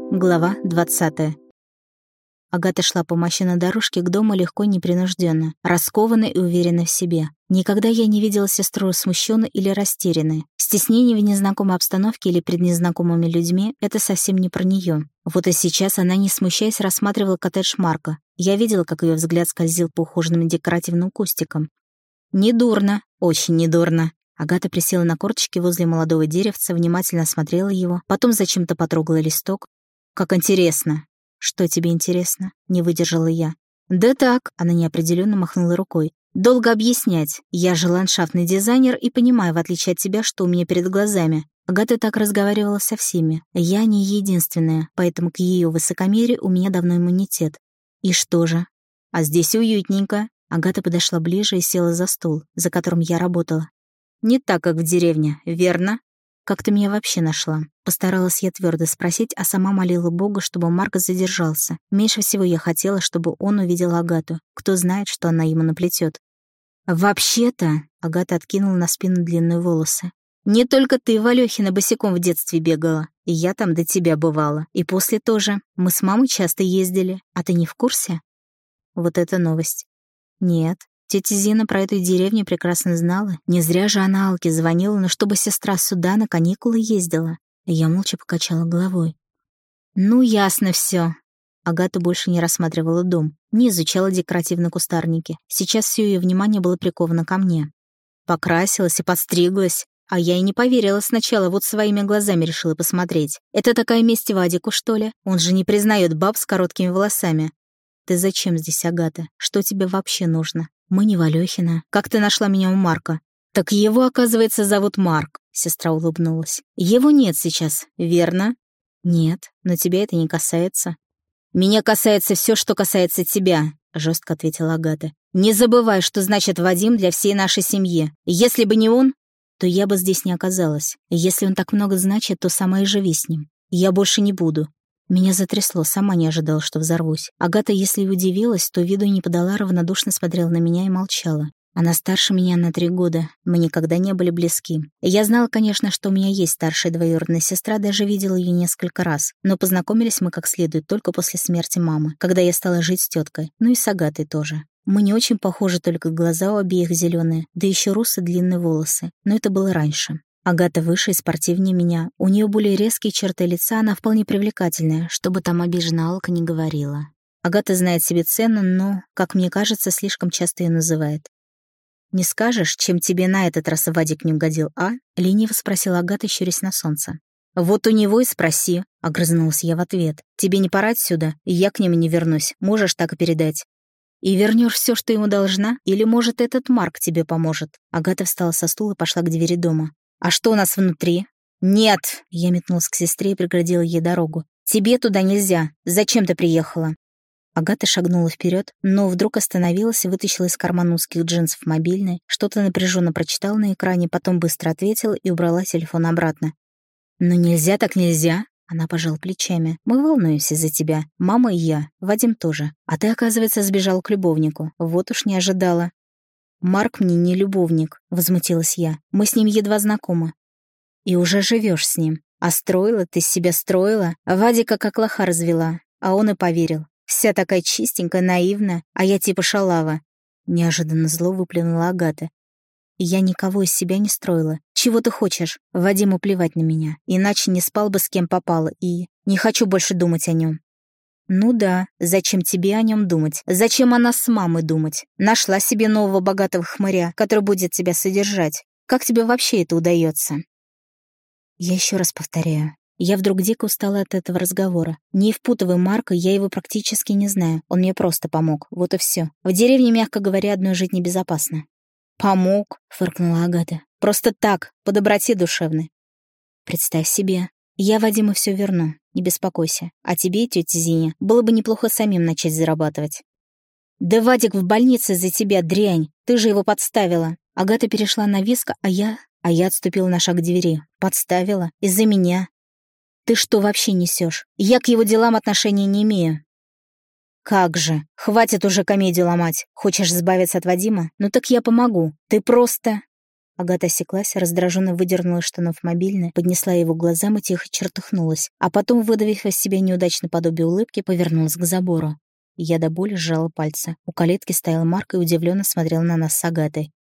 Глава 20. Агата шла по мощенной дорожке к дому легко и непринужденно, раскованной и уверенной в себе. Никогда я не видела сестру смущенной или растерянной. Стеснение в незнакомой обстановке или пред незнакомыми людьми — это совсем не про нее. Вот и сейчас она, не смущаясь, рассматривала коттедж Марка. Я видела, как ее взгляд скользил по ухоженным декоративным кустикам. «Недурно, очень недурно». Агата присела на корточки возле молодого деревца, внимательно осмотрела его, потом зачем-то потрогала листок. «Как интересно!» «Что тебе интересно?» — не выдержала я. «Да так», — она неопределенно махнула рукой. «Долго объяснять. Я же ландшафтный дизайнер и понимаю, в отличие от тебя, что у меня перед глазами». Агата так разговаривала со всеми. Я не единственная, поэтому к ее высокомерию у меня давно иммунитет. «И что же?» «А здесь уютненько». Агата подошла ближе и села за стол, за которым я работала. «Не так, как в деревне, верно?» «Как ты меня вообще нашла?» Постаралась я твердо спросить, а сама молила Бога, чтобы Марк задержался. Меньше всего я хотела, чтобы он увидел Агату. Кто знает, что она ему наплетет. «Вообще-то...» — Агата откинула на спину длинные волосы. «Не только ты, Валёхина, босиком в детстве бегала. И я там до тебя бывала. И после тоже. Мы с мамой часто ездили. А ты не в курсе?» Вот это новость. «Нет». Тетя Зина про эту деревню прекрасно знала. Не зря же она Алке звонила, но чтобы сестра сюда на каникулы ездила. Я молча покачала головой. «Ну, ясно все. Агата больше не рассматривала дом, не изучала декоративные кустарники. Сейчас все ее внимание было приковано ко мне. Покрасилась и подстриглась. А я и не поверила сначала, вот своими глазами решила посмотреть. Это такая месть Вадику, что ли? Он же не признает баб с короткими волосами. Ты зачем здесь, Агата? Что тебе вообще нужно? Мы не Валёхина. Как ты нашла меня у Марка? Так его, оказывается, зовут Марк. Сестра улыбнулась. Его нет сейчас, верно? Нет, но тебя это не касается. Меня касается все, что касается тебя, жестко ответила Агата. Не забывай, что значит Вадим для всей нашей семьи. Если бы не он, то я бы здесь не оказалась. Если он так много значит, то сама и живи с ним. Я больше не буду. Меня затрясло, сама не ожидала, что взорвусь. Агата, если и удивилась, то виду не подала, равнодушно смотрела на меня и молчала. Она старше меня на 3 года, мы никогда не были близки. Я знала, конечно, что у меня есть старшая двоюродная сестра, даже видела ее несколько раз, но познакомились мы как следует только после смерти мамы, когда я стала жить с теткой, ну и с Агатой тоже. Мы не очень похожи, только глаза у обеих зеленые, да еще русые длинные волосы, но это было раньше. Агата выше и спортивнее меня. У нее более резкие черты лица, она вполне привлекательная, чтобы там обиженная Алка не говорила. Агата знает себе цену, но, как мне кажется, слишком часто ее называет. «Не скажешь, чем тебе на этот раз Вадик не угодил, а?» — лениво спросила Агата, щурясь на солнце. «Вот у него и спроси», — огрызнулась я в ответ. «Тебе не пора отсюда, и я к нему не вернусь, можешь так и передать». «И вернешь все, что ему должна? Или, может, этот Марк тебе поможет?» Агата встала со стула и пошла к двери дома. «А что у нас внутри?» «Нет!» — я метнулась к сестре и преградила ей дорогу. «Тебе туда нельзя. Зачем ты приехала?» Агата шагнула вперед, но вдруг остановилась и вытащила из кармана узких джинсов мобильный, что-то напряженно прочитала на экране, потом быстро ответила и убрала телефон обратно. «Ну нельзя так нельзя!» Она пожала плечами. «Мы волнуемся за тебя. Мама и я. Вадим тоже. А ты, оказывается, сбежал к любовнику. Вот уж не ожидала». «Марк мне не любовник», — возмутилась я. «Мы с ним едва знакомы». «И уже живешь с ним. А строила ты себя строила, Вадика как лоха развела, а он и поверил. Вся такая чистенькая, наивная, а я типа шалава». Неожиданно зло выплюнула Агата. «Я никого из себя не строила. Чего ты хочешь? Вадиму плевать на меня. Иначе не спал бы с кем попало, и не хочу больше думать о нем». «Ну да, зачем тебе о нем думать? Зачем она с мамой думать? Нашла себе нового богатого хмыря, который будет тебя содержать. Как тебе вообще это удается?» Я еще раз повторяю. Я вдруг дико устала от этого разговора. Не впутывай Марка, я его практически не знаю. Он мне просто помог, вот и все. В деревне, мягко говоря, одной жить небезопасно. «Помог?» — фыркнула Агата. «Просто так, по доброте душевной». «Представь себе. Я Вадиму все верну, не беспокойся. А тебе, тетя Зине, было бы неплохо самим начать зарабатывать». «Да Вадик в больнице за тебя, дрянь! Ты же его подставила!» Агата перешла на виск, а я отступила на шаг к двери. «Подставила? Из-за меня?» «Ты что вообще несешь? Я к его делам отношения не имею». «Как же! Хватит уже комедию ломать! Хочешь избавиться от Вадима? Ну так я помогу. Ты просто...» Агата осеклась, раздраженно выдернула из штанов мобильный, поднесла его к глазам и тихо чертыхнулась, а потом, выдавив из себя неудачное подобие улыбки, повернулась к забору. Я до боли сжала пальцы. У калитки стоял Марк и удивленно смотрел на нас с Агатой.